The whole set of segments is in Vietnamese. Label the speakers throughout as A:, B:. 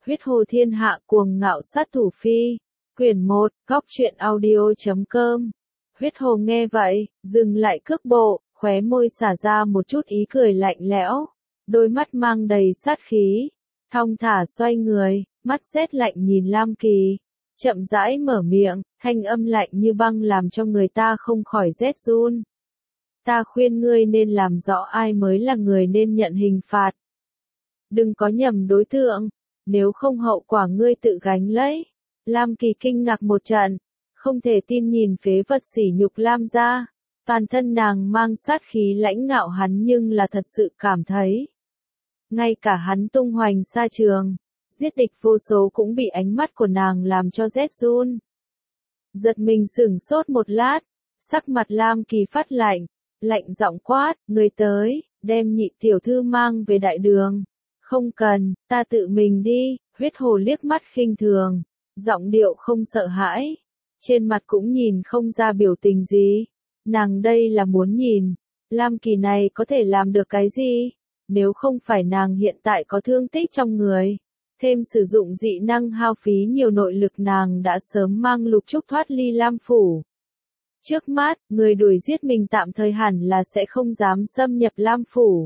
A: Huyết Hồ Thiên Hạ Cuồng Ngạo Sát Thủ Phi. Quyển 1, Góc Truyện Audio.com. Huyết Hồ nghe vậy, dừng lại cước bộ, khóe môi xả ra một chút ý cười lạnh lẽo, đôi mắt mang đầy sát khí, thong thả xoay người, mắt rét lạnh nhìn Lam Kỳ, chậm rãi mở miệng, thanh âm lạnh như băng làm cho người ta không khỏi rét run. Ta khuyên ngươi nên làm rõ ai mới là người nên nhận hình phạt. Đừng có nhầm đối tượng, nếu không hậu quả ngươi tự gánh lấy. Lam Kỳ kinh ngạc một trận, không thể tin nhìn phế vật sỉ nhục Lam gia. Toàn thân nàng mang sát khí lãnh ngạo hắn nhưng là thật sự cảm thấy. Ngay cả hắn tung hoành xa trường, giết địch vô số cũng bị ánh mắt của nàng làm cho rét run. Giật mình sửng sốt một lát, sắc mặt Lam Kỳ phát lạnh, lạnh giọng quát, người tới, đem nhị tiểu thư mang về đại đường. Không cần, ta tự mình đi. Huyết Hồ liếc mắt khinh thường, giọng điệu không sợ hãi, trên mặt cũng nhìn không ra biểu tình gì. Nàng đây là muốn nhìn, Lam Kỳ này có thể làm được cái gì? Nếu không phải nàng hiện tại có thương tích trong người, thêm sử dụng dị năng hao phí nhiều nội lực nàng đã sớm mang Lục Trúc thoát ly Lam phủ. Trước mắt, người đuổi giết mình tạm thời hẳn là sẽ không dám xâm nhập Lam phủ.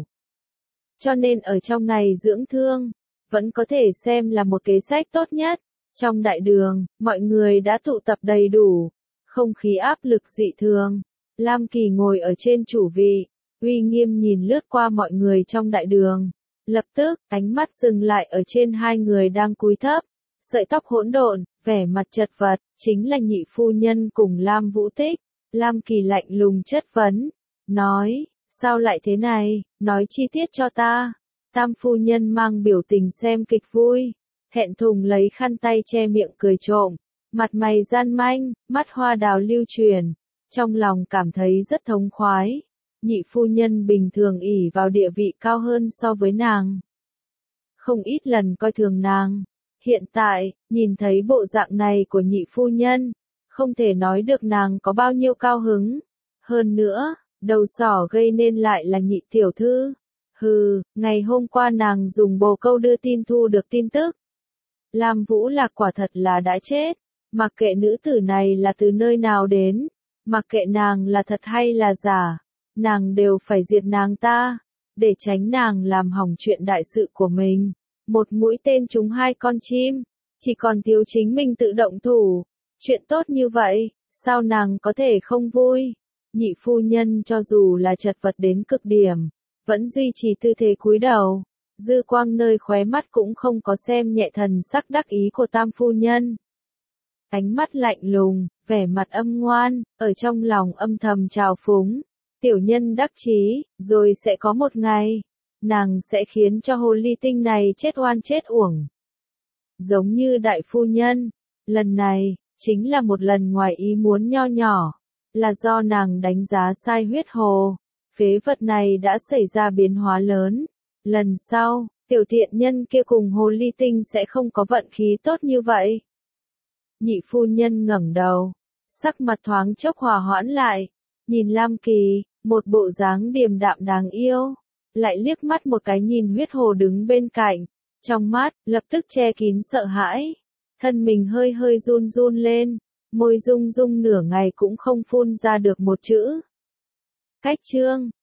A: Cho nên ở trong này dưỡng thương, vẫn có thể xem là một kế sách tốt nhất. Trong đại đường, mọi người đã tụ tập đầy đủ, không khí áp lực dị thường. Lam Kỳ ngồi ở trên chủ vị, uy nghiêm nhìn lướt qua mọi người trong đại đường. Lập tức, ánh mắt dừng lại ở trên hai người đang cúi thấp, sợi tóc hỗn độn, vẻ mặt chật vật, chính là nhị phu nhân cùng Lam Vũ Tích. Lam Kỳ lạnh lùng chất vấn, nói, sao lại thế này, nói chi tiết cho ta. Tam phu nhân mang biểu tình xem kịch vui, thẹn thùng lấy khăn tay che miệng cười trộm, mặt mày gian manh, mắt hoa đào lưu truyền, trong lòng cảm thấy rất thống khoái. Nhị phu nhân bình thường ỷ vào địa vị cao hơn so với nàng, không ít lần coi thường nàng. Hiện tại, nhìn thấy bộ dạng này của nhị phu nhân, không thể nói được nàng có bao nhiêu cao hứng. Hơn nữa, đầu sỏ gây nên lại là nhị tiểu thư. Hừ, ngày hôm qua nàng dùng bồ câu đưa tin thu được tin tức. Lam Vũ Lạc quả thật là đã chết, mặc kệ nữ tử này là từ nơi nào đến, mặc kệ nàng là thật hay là giả, nàng đều phải diệt nàng ta, để tránh nàng làm hỏng chuyện đại sự của mình. Một mũi tên trúng hai con chim, chỉ còn thiếu chính mình tự động thủ. Chuyện tốt như vậy, sao nàng có thể không vui? Nhị phu nhân cho dù là chật vật đến cực điểm, vẫn duy trì tư thế cúi đầu, dư quang nơi khóe mắt cũng không có xem nhẹ thần sắc đắc ý của tam phu nhân. Ánh mắt lạnh lùng, vẻ mặt âm ngoan, ở trong lòng âm thầm trào phúng. Tiểu nhân đắc chí, rồi sẽ có một ngày, nàng sẽ khiến cho hồ ly tinh này chết oan chết uổng. Giống như đại phu nhân, lần này, chính là một lần ngoài ý muốn nho nhỏ, là do nàng đánh giá sai Huyết Hồ. Phế vật này đã xảy ra biến hóa lớn. Lần sau, tiểu thiện nhân kia cùng hồ ly tinh sẽ không có vận khí tốt như vậy. Nhị phu nhân ngẩng đầu, sắc mặt thoáng chốc hòa hoãn lại, nhìn Lam Kỳ, một bộ dáng điềm đạm đáng yêu, lại liếc mắt một cái nhìn Huyết Hồ đứng bên cạnh, trong mắt lập tức che kín sợ hãi, thân mình hơi hơi run run lên, môi rung rung nửa ngày cũng không phun ra được một chữ. Cách chương